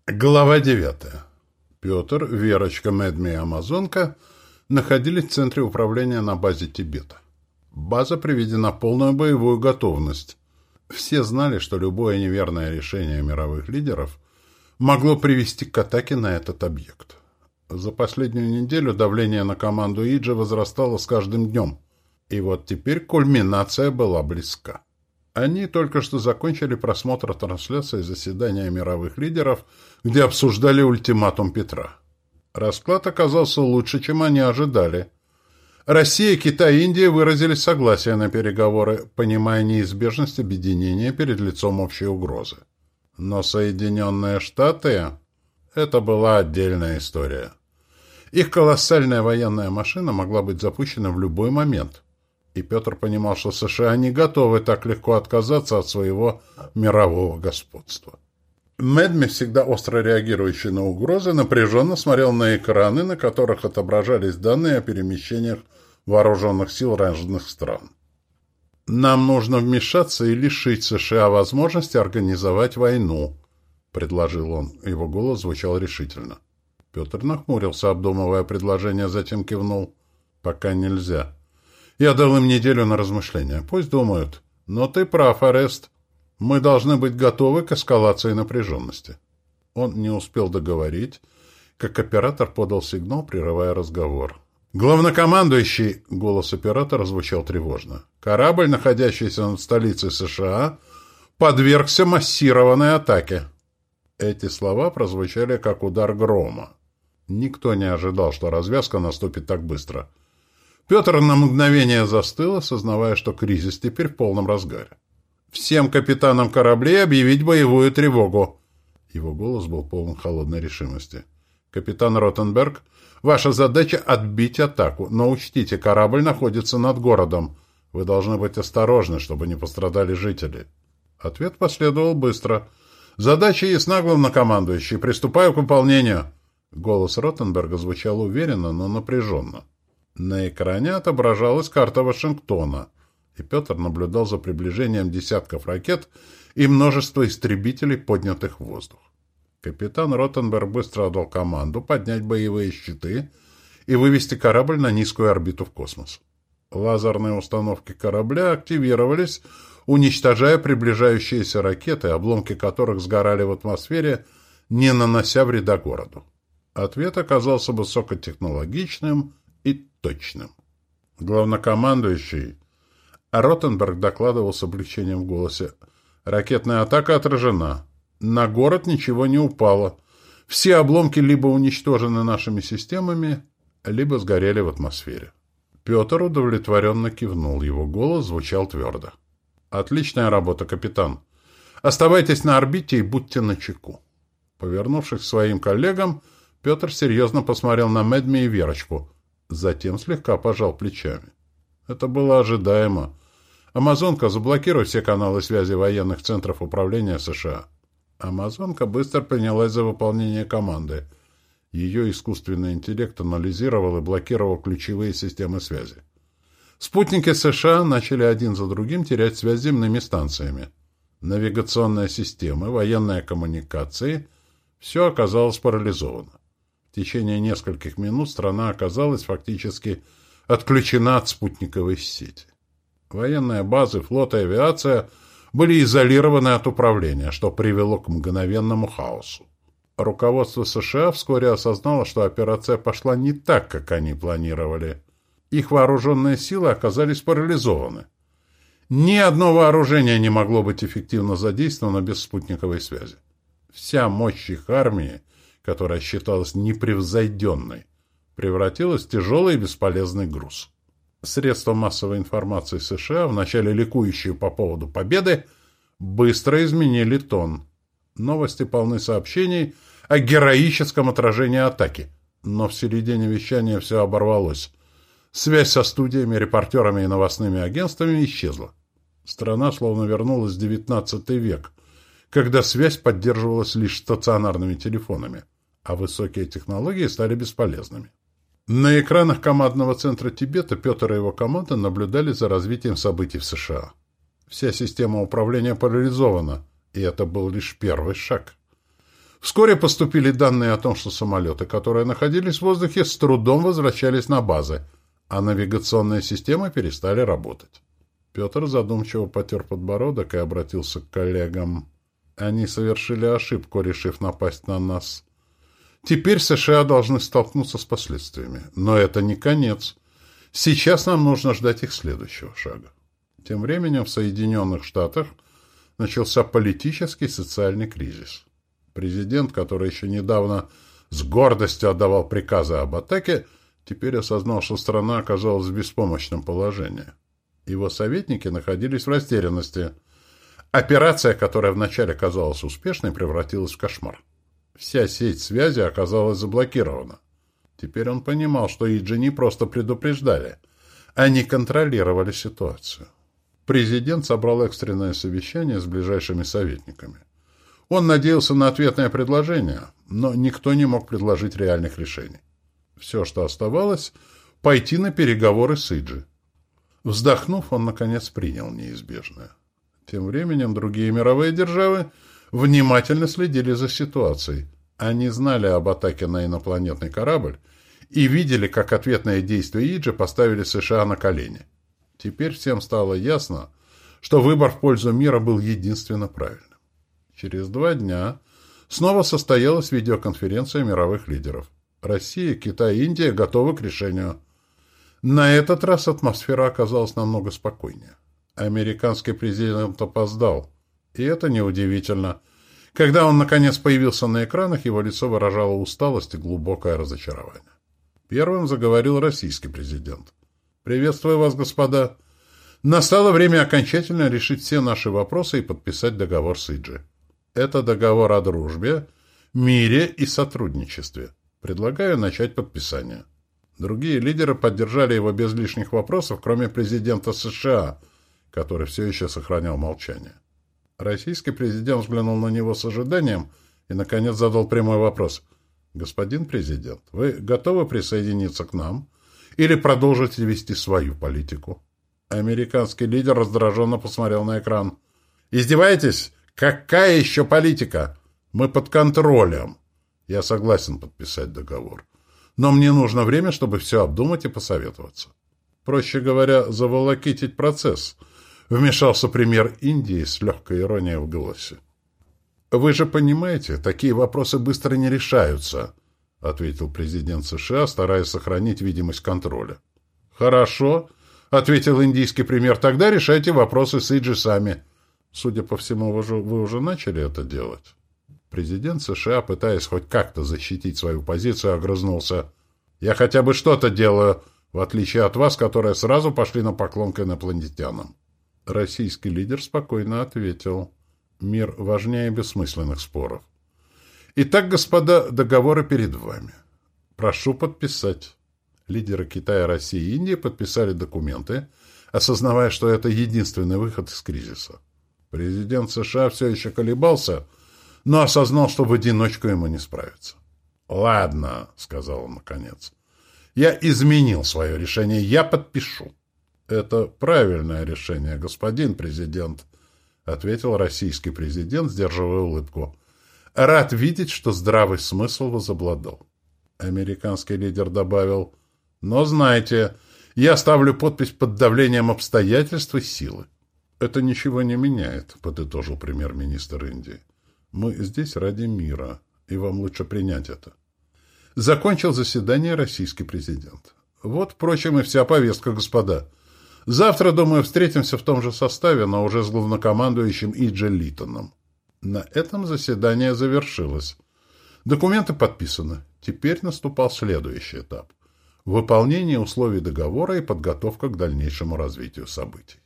Глава 9. Петр, Верочка, Медми и Амазонка находились в центре управления на базе Тибета. База приведена в полную боевую готовность. Все знали, что любое неверное решение мировых лидеров могло привести к атаке на этот объект. За последнюю неделю давление на команду Иджи возрастало с каждым днем, и вот теперь кульминация была близка. Они только что закончили просмотр трансляции заседания мировых лидеров, где обсуждали ультиматум Петра. Расклад оказался лучше, чем они ожидали. Россия, Китай и Индия выразили согласие на переговоры, понимая неизбежность объединения перед лицом общей угрозы. Но Соединенные Штаты – это была отдельная история. Их колоссальная военная машина могла быть запущена в любой момент. И Петр понимал, что США не готовы так легко отказаться от своего мирового господства. Медми, всегда остро реагирующий на угрозы, напряженно смотрел на экраны, на которых отображались данные о перемещениях вооруженных сил разных стран. «Нам нужно вмешаться и лишить США возможности организовать войну», — предложил он. Его голос звучал решительно. Петр нахмурился, обдумывая предложение, затем кивнул. «Пока нельзя. Я дал им неделю на размышления. Пусть думают. Но ты прав, Арест. Мы должны быть готовы к эскалации напряженности». Он не успел договорить, как оператор подал сигнал, прерывая разговор. «Главнокомандующий!» — голос оператора звучал тревожно. «Корабль, находящийся над столицей США, подвергся массированной атаке». Эти слова прозвучали как удар грома. Никто не ожидал, что развязка наступит так быстро. Петр на мгновение застыл, осознавая, что кризис теперь в полном разгаре. «Всем капитанам кораблей объявить боевую тревогу!» Его голос был полон холодной решимости. «Капитан Ротенберг, ваша задача — отбить атаку, но учтите, корабль находится над городом. Вы должны быть осторожны, чтобы не пострадали жители». Ответ последовал быстро. «Задача ясна, главнокомандующий. Приступаю к выполнению». Голос Ротенберга звучал уверенно, но напряженно. На экране отображалась карта Вашингтона, и Петр наблюдал за приближением десятков ракет и множества истребителей, поднятых в воздух. Капитан Ротенберг быстро отдал команду поднять боевые щиты и вывести корабль на низкую орбиту в космос. Лазерные установки корабля активировались, уничтожая приближающиеся ракеты, обломки которых сгорали в атмосфере, не нанося вреда городу. Ответ оказался высокотехнологичным и точным. Главнокомандующий Ротенберг докладывал с облегчением в голосе. «Ракетная атака отражена. На город ничего не упало. Все обломки либо уничтожены нашими системами, либо сгорели в атмосфере». Петр удовлетворенно кивнул. Его голос звучал твердо. «Отличная работа, капитан. Оставайтесь на орбите и будьте начеку». Повернувшись к своим коллегам, Петр серьезно посмотрел на Медми и Верочку. Затем слегка пожал плечами. Это было ожидаемо. «Амазонка, заблокируй все каналы связи военных центров управления США». Амазонка быстро принялась за выполнение команды. Ее искусственный интеллект анализировал и блокировал ключевые системы связи. Спутники США начали один за другим терять связь с земными станциями. Навигационные системы, военные коммуникации — все оказалось парализовано. В течение нескольких минут страна оказалась фактически отключена от спутниковой сети. Военные базы, флот и авиация были изолированы от управления, что привело к мгновенному хаосу. Руководство США вскоре осознало, что операция пошла не так, как они планировали. Их вооруженные силы оказались парализованы. Ни одно вооружение не могло быть эффективно задействовано без спутниковой связи. Вся мощь их армии, которая считалась непревзойденной, превратилась в тяжелый и бесполезный груз. Средства массовой информации США, вначале ликующие по поводу победы, быстро изменили тон. Новости полны сообщений о героическом отражении атаки, но в середине вещания все оборвалось. Связь со студиями, репортерами и новостными агентствами исчезла. Страна словно вернулась в XIX век, когда связь поддерживалась лишь стационарными телефонами, а высокие технологии стали бесполезными. На экранах командного центра Тибета Петр и его команда наблюдали за развитием событий в США. Вся система управления парализована, и это был лишь первый шаг. Вскоре поступили данные о том, что самолеты, которые находились в воздухе, с трудом возвращались на базы, а навигационные системы перестали работать. Петр задумчиво потер подбородок и обратился к коллегам. Они совершили ошибку, решив напасть на нас. Теперь США должны столкнуться с последствиями. Но это не конец. Сейчас нам нужно ждать их следующего шага. Тем временем в Соединенных Штатах начался политический и социальный кризис. Президент, который еще недавно с гордостью отдавал приказы об атаке, теперь осознал, что страна оказалась в беспомощном положении. Его советники находились в растерянности. Операция, которая вначале казалась успешной, превратилась в кошмар. Вся сеть связи оказалась заблокирована. Теперь он понимал, что Иджи не просто предупреждали. Они контролировали ситуацию. Президент собрал экстренное совещание с ближайшими советниками. Он надеялся на ответное предложение, но никто не мог предложить реальных решений. Все, что оставалось, пойти на переговоры с Иджи. Вздохнув, он, наконец, принял неизбежное. Тем временем другие мировые державы внимательно следили за ситуацией. Они знали об атаке на инопланетный корабль и видели, как ответные действия Иджи поставили США на колени. Теперь всем стало ясно, что выбор в пользу мира был единственно правильным. Через 2 дня снова состоялась видеоконференция мировых лидеров. Россия, Китай и Индия готовы к решению. На этот раз атмосфера оказалась намного спокойнее. Американский президент опоздал, и это неудивительно. Когда он, наконец, появился на экранах, его лицо выражало усталость и глубокое разочарование. Первым заговорил российский президент. «Приветствую вас, господа. Настало время окончательно решить все наши вопросы и подписать договор с Иджи. Это договор о дружбе, мире и сотрудничестве. Предлагаю начать подписание». Другие лидеры поддержали его без лишних вопросов, кроме президента США, который все еще сохранял молчание. Российский президент взглянул на него с ожиданием и, наконец, задал прямой вопрос. «Господин президент, вы готовы присоединиться к нам или продолжите вести свою политику?» Американский лидер раздраженно посмотрел на экран. «Издеваетесь? Какая еще политика? Мы под контролем. Я согласен подписать договор. Но мне нужно время, чтобы все обдумать и посоветоваться. Проще говоря, заволокитить процесс», — вмешался премьер Индии с легкой иронией в голосе. «Вы же понимаете, такие вопросы быстро не решаются», — ответил президент США, стараясь сохранить видимость контроля. «Хорошо», — ответил индийский премьер, — «тогда решайте вопросы с Иджи сами. Судя по всему, вы уже начали это делать». Президент США, пытаясь хоть как-то защитить свою позицию, огрызнулся. «Я хотя бы что-то делаю, в отличие от вас, которые сразу пошли на поклон к инопланетянам». Российский лидер спокойно ответил. «Мир важнее бессмысленных споров. Итак, господа, договоры перед вами. Прошу подписать». Лидеры Китая, России и Индии подписали документы, осознавая, что это единственный выход из кризиса. Президент США все еще колебался, но осознал, что в одиночку ему не справиться. «Ладно», — сказал он наконец, — «я изменил свое решение, я подпишу». «Это правильное решение, господин президент», — ответил российский президент, сдерживая улыбку. «Рад видеть, что здравый смысл возобладал». Американский лидер добавил: «Но знайте, я ставлю подпись под давлением обстоятельств и силы». «Это ничего не меняет», — подытожил премьер-министр Индии. «Мы здесь ради мира, и вам лучше принять это». Закончил заседание российский президент. Вот, впрочем, и вся повестка, господа. Завтра, думаю, встретимся в том же составе, но уже с главнокомандующим Иджи Литоном. На этом заседание завершилось. Документы подписаны. Теперь наступал следующий этап — выполнение условий договора и подготовка к дальнейшему развитию событий.